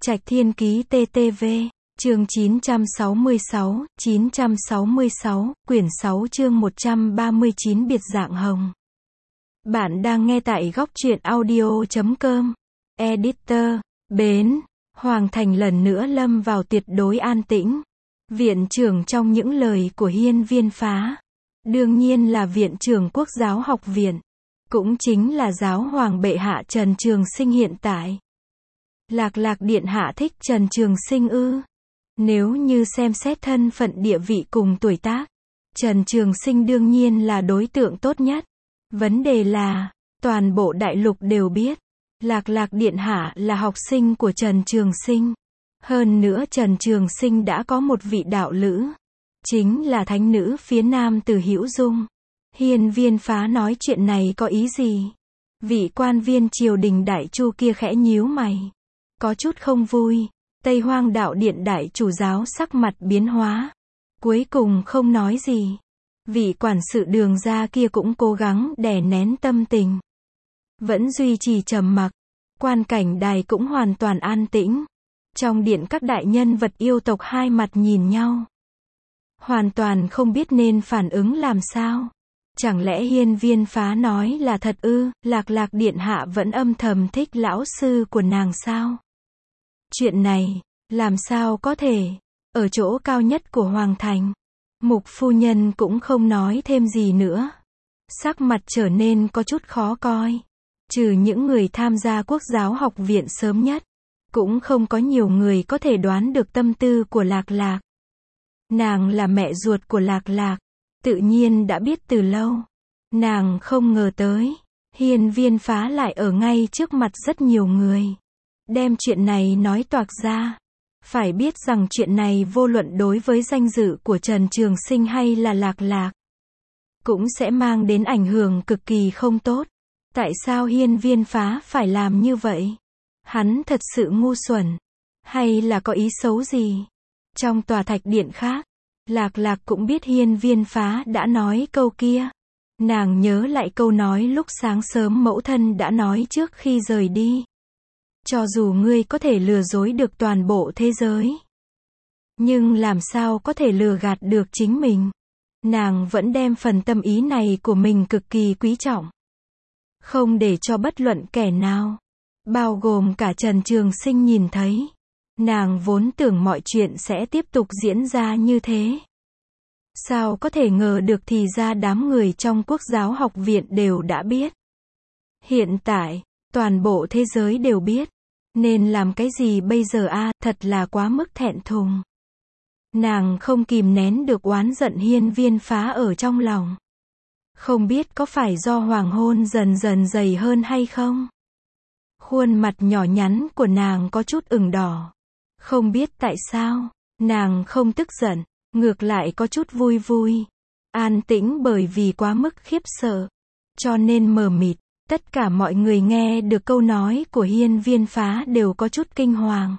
Trạch Thiên Ký TTV, chương 966, quyển 6 chương 139 biệt dạng hồng. Bạn đang nghe tại góc truyện audio.com. Editor, Bến, Hoàng Thành lần nữa lâm vào tuyệt đối an tĩnh. Viện trưởng trong những lời của Hiên Viên Phá, đương nhiên là Viện trưởng Quốc giáo học viện, cũng chính là giáo hoàng bệ hạ Trần Trường Sinh hiện tại. Lạc Lạc điện hạ thích Trần Trường Sinh ư? Nếu như xem xét thân phận địa vị cùng tuổi tác, Trần Trường Sinh đương nhiên là đối tượng tốt nhất. Vấn đề là, toàn bộ đại lục đều biết, Lạc Lạc điện hạ là học sinh của Trần Trường Sinh. Hơn nữa Trần Trường Sinh đã có một vị đạo lữ, chính là thánh nữ phía nam Từ Hữu Dung. Hiên Viên Phá nói chuyện này có ý gì? Vị quan viên triều đình đại chu kia khẽ nhíu mày, có chút không vui. Tây Hoang đạo điện đại chủ giáo sắc mặt biến hóa, cuối cùng không nói gì. Vị quản sự Đường gia kia cũng cố gắng đè nén tâm tình, vẫn duy trì trầm mặc. Quan cảnh đài cũng hoàn toàn an tĩnh. Trong điện các đại nhân vật yêu tộc hai mặt nhìn nhau, hoàn toàn không biết nên phản ứng làm sao. Chẳng lẽ Hiên Viên Phá nói là thật ư? Lạc Lạc điện hạ vẫn âm thầm thích lão sư của nàng sao? Chuyện này, làm sao có thể? Ở chỗ cao nhất của Hoàng Thành, Mục phu nhân cũng không nói thêm gì nữa. Sắc mặt trở nên có chút khó coi. Trừ những người tham gia Quốc giáo học viện sớm nhất, cũng không có nhiều người có thể đoán được tâm tư của Lạc Lạc. Nàng là mẹ ruột của Lạc Lạc, tự nhiên đã biết từ lâu. Nàng không ngờ tới, Hiên Viên Phá lại ở ngay trước mặt rất nhiều người, đem chuyện này nói toạc ra. Phải biết rằng chuyện này vô luận đối với danh dự của Trần Trường Sinh hay là Lạc Lạc, cũng sẽ mang đến ảnh hưởng cực kỳ không tốt. Tại sao Hiên Viên Phá phải làm như vậy? Hắn thật sự ngu xuẩn, hay là có ý xấu gì? Trong tòa thạch điện khác, Lạc Lạc cũng biết Hiên Viên Phá đã nói câu kia. Nàng nhớ lại câu nói lúc sáng sớm mẫu thân đã nói trước khi rời đi. Cho dù ngươi có thể lừa dối được toàn bộ thế giới, nhưng làm sao có thể lừa gạt được chính mình? Nàng vẫn đem phần tâm ý này của mình cực kỳ quý trọng, không để cho bất luận kẻ nào, bao gồm cả Trần Trường Sinh nhìn thấy. Nàng vốn tưởng mọi chuyện sẽ tiếp tục diễn ra như thế. Sao có thể ngờ được thì ra đám người trong Quốc giáo học viện đều đã biết. Hiện tại, toàn bộ thế giới đều biết. Nên làm cái gì bây giờ a? Thật là quá mức thẹn thùng. Nàng không kìm nén được oán giận Hiên Viên Phá ở trong lòng. Không biết có phải do hoàng hôn dần dần dày hơn hay không? Khuôn mặt nhỏ nhắn của nàng có chút ửng đỏ. Không biết tại sao, nàng không tức giận, ngược lại có chút vui vui. An tĩnh bởi vì quá mức khiếp sợ, cho nên mờ mịt. Tất cả mọi người nghe được câu nói của Hiên Viên Phá đều có chút kinh hoàng.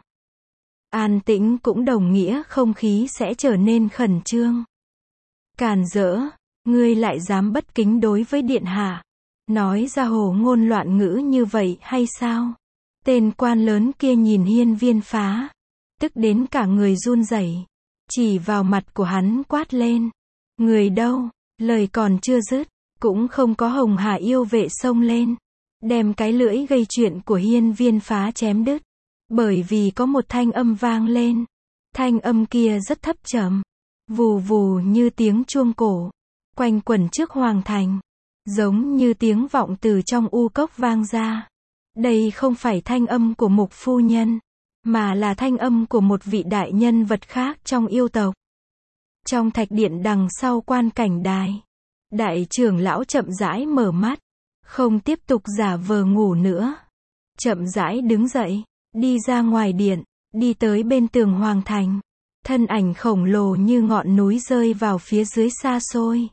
An tĩnh cũng đồng nghĩa không khí sẽ trở nên khẩn trương. Càn rỡ, ngươi lại dám bất kính đối với điện hạ, nói ra hồ ngôn loạn ngữ như vậy hay sao? Tên quan lớn kia nhìn Hiên Viên Phá, tức đến cả người run rẩy, chỉ vào mặt của hắn quát lên. Người đâu? Lời còn chưa dứt, cũng không có Hồng Hà yêu vệ xông lên, đem cái lưỡi gây chuyện của Hiên Viên Phá chém đứt. Bởi vì có một thanh âm vang lên. Thanh âm kia rất thấp trầm, vù vù như tiếng chuông cổ, quanh quẩn trước Hoàng Thành, giống như tiếng vọng từ trong u cốc vang ra. Đây không phải thanh âm của Mục phu nhân, mà là thanh âm của một vị đại nhân vật khác trong yêu tộc. Trong thạch điện đằng sau quan cảnh đài, đại trưởng lão chậm rãi mở mắt, không tiếp tục giả vờ ngủ nữa. Chậm rãi đứng dậy, đi ra ngoài điện, đi tới bên tường Hoàng Thành. Thân ảnh khổng lồ như ngọn núi rơi vào phía dưới xa xôi,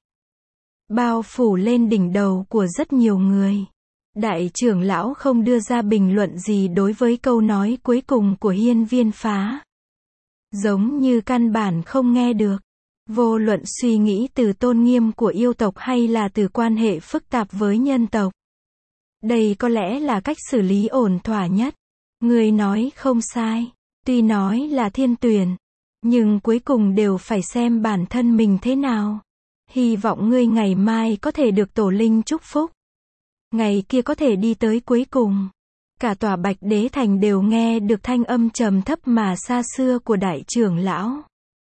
bao phủ lên đỉnh đầu của rất nhiều người. Đại trưởng lão không đưa ra bình luận gì đối với câu nói cuối cùng của Hiên Viên Phá, giống như căn bản không nghe được. Vô luận suy nghĩ từ tôn nghiêm của yêu tộc hay là từ quan hệ phức tạp với nhân tộc, đây có lẽ là cách xử lý ổn thỏa nhất. Người nói không sai, Tuy nói là thiên tuyển, nhưng cuối cùng đều phải xem bản thân mình thế nào. Hy vọng ngươi ngày mai có thể được tổ linh chúc phúc. Ngày kia có thể đi tới cuối cùng. Cả tòa Bạch Đế Thành đều nghe được thanh âm trầm thấp mà xa xưa của đại trưởng lão.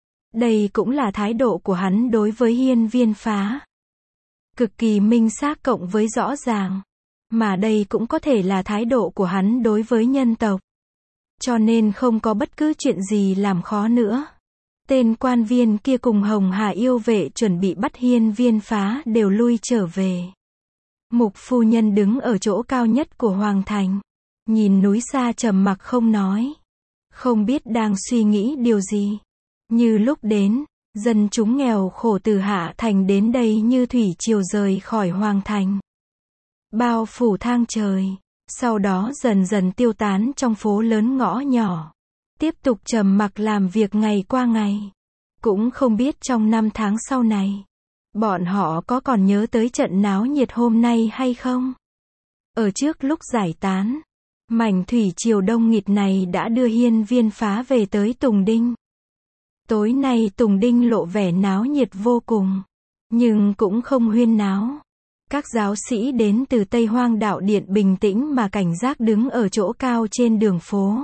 Đây cũng là thái độ của hắn đối với Hiên Viên Phá. Cực kỳ minh xác cộng với rõ ràng. Mà đây cũng có thể là thái độ của hắn đối với nhân tộc. Cho nên không có bất cứ chuyện gì làm khó nữa. Tên quan viên kia cùng Hồng Hà yêu vệ chuẩn bị bắt Hiên Viên Phá đều lui trở về. Mục phu nhân đứng ở chỗ cao nhất của Hoàng Thành. Nhìn núi xa trầm mặc không nói. Không biết đang suy nghĩ điều gì. Như lúc đến, dân chúng nghèo khổ từ Hạ Thành đến đây như thủy triều rời khỏi Hoàng Thành. Bao phủ thang trời. Sau đó dần dần tiêu tán trong phố lớn ngõ nhỏ. Tiếp tục trầm mặc làm việc ngày qua ngày. Cũng không biết trong 5 tháng sau này, bọn họ có còn nhớ tới trận náo nhiệt hôm nay hay không? Ở trước lúc giải tán, mảnh thủy triều đông nghịt này đã đưa Hiên Viên Phá về tới Tùng Đinh. Tối nay Tùng Đinh lộ vẻ náo nhiệt vô cùng, nhưng cũng không huyên náo. Các giáo sĩ đến từ Tây Hoang Đạo Điện bình tĩnh mà cảnh giác đứng ở chỗ cao trên đường phố.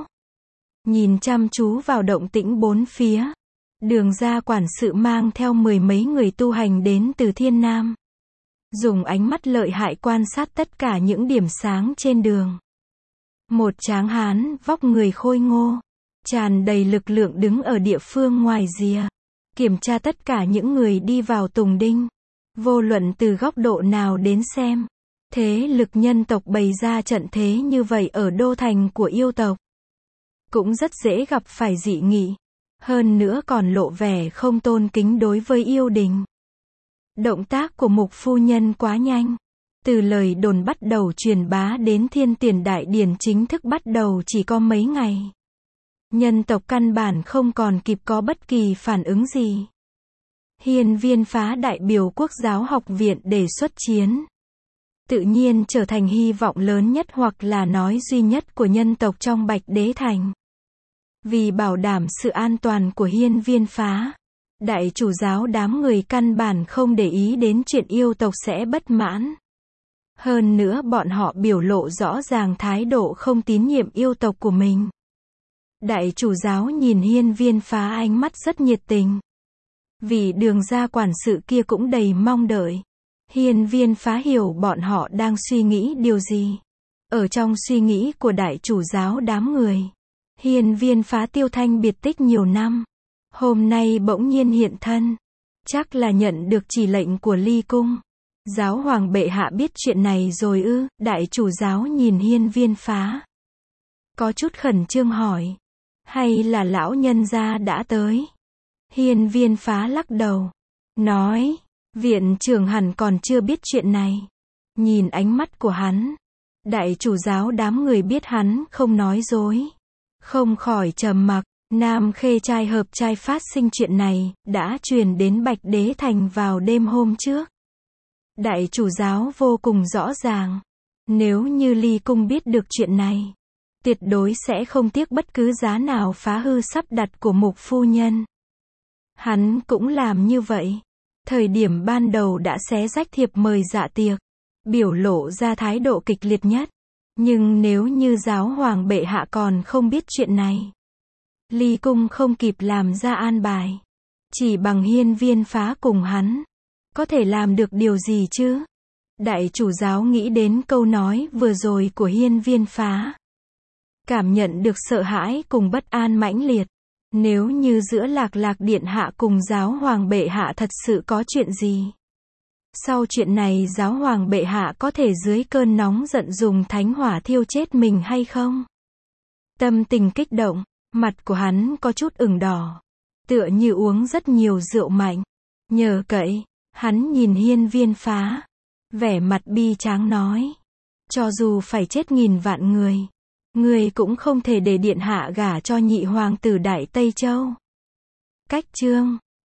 Nhìn chăm chú vào động tĩnh bốn phía. Đường gia quản sự mang theo 10 mấy người tu hành đến từ Thiên Nam. Dùng ánh mắt lợi hại quan sát tất cả những điểm sáng trên đường. Một tráng hán, vóc người khôi ngô, tràn đầy lực lượng đứng ở địa phương ngoài rìa. Kiểm tra tất cả những người đi vào Tùng Đinh. Vô luận từ góc độ nào đến xem. Thế lực nhân tộc bày ra trận thế như vậy ở đô thành của yêu tộc. Cũng rất dễ gặp phải dị nghị. Hơn nữa còn lộ vẻ không tôn kính đối với yêu đình. Động tác của Mục phu nhân quá nhanh. Từ lời đồn bắt đầu truyền bá đến Thiên Tiền Đại Điển chính thức bắt đầu chỉ có mấy ngày. Nhân tộc căn bản không còn kịp có bất kỳ phản ứng gì. Hiên Viên Phá đại biểu Quốc giáo học viện để xuất chiến. Tự nhiên trở thành hy vọng lớn nhất hoặc là nói duy nhất của nhân tộc trong Bạch Đế Thành. Vì bảo đảm sự an toàn của Hiên Viên Phá, đại chủ giáo đám người căn bản không để ý đến chuyện yêu tộc sẽ bất mãn. Hơn nữa bọn họ biểu lộ rõ ràng thái độ không tín nhiệm yêu tộc của mình. Đại chủ giáo nhìn Hiên Viên Phá ánh mắt rất nhiệt tình. Vì đường gia quản sự kia cũng đầy mong đợi. Hiên Viên Phá hiểu bọn họ đang suy nghĩ điều gì. Ở trong suy nghĩ của đại chủ giáo đám người, Hiên Viên Phá tiêu thanh biệt tích nhiều năm. Hôm nay bỗng nhiên hiện thân. Chắc là nhận được chỉ lệnh của Ly Cung. Giáo hoàng bệ hạ biết chuyện này rồi ư? Đại chủ giáo nhìn Hiên Viên Phá. Có chút khẩn trương hỏi. Hay là lão nhân gia đã tới? Hiên Viên Phá lắc đầu. Nói. Viện trưởng hẳn còn chưa biết chuyện này. Nhìn ánh mắt của hắn. Đại chủ giáo đám người biết hắn không nói dối. Không khỏi trầm mặc. Nam Khê trai hợp trai phát sinh chuyện này, đã truyền đến Bạch Đế Thành vào đêm hôm trước. Đại chủ giáo vô cùng rõ ràng. Nếu như Ly Cung biết được chuyện này, tuyệt đối sẽ không tiếc bất cứ giá nào phá hư sắp đặt của Mục phu nhân. Hắn cũng làm như vậy. Thời điểm ban đầu đã xé rách thiệp mời dạ tiệc, biểu lộ ra thái độ kịch liệt nhất. Nhưng nếu như giáo hoàng bệ hạ còn không biết chuyện này, Ly Cung không kịp làm ra an bài. Chỉ bằng Hiên Viên Phá cùng hắn, có thể làm được điều gì chứ? Đại chủ giáo nghĩ đến câu nói vừa rồi của Hiên Viên Phá. Cảm nhận được sợ hãi cùng bất an mãnh liệt. Nếu như giữa Lạc Lạc Điện Hạ cùng giáo hoàng bệ hạ thật sự có chuyện gì, sau chuyện này giáo hoàng bệ hạ có thể dưới cơn nóng giận dùng thánh hỏa thiêu chết mình hay không? Tâm tình kích động, mặt của hắn có chút ửng đỏ, tựa như uống rất nhiều rượu mạnh. Nhờ cậy, hắn nhìn Hiên Viên Phá, vẻ mặt bi tráng nói, cho dù phải chết nghìn vạn người cũng không thể để điện hạ gả cho nhị hoàng tử Đại Tây Châu. Cách chương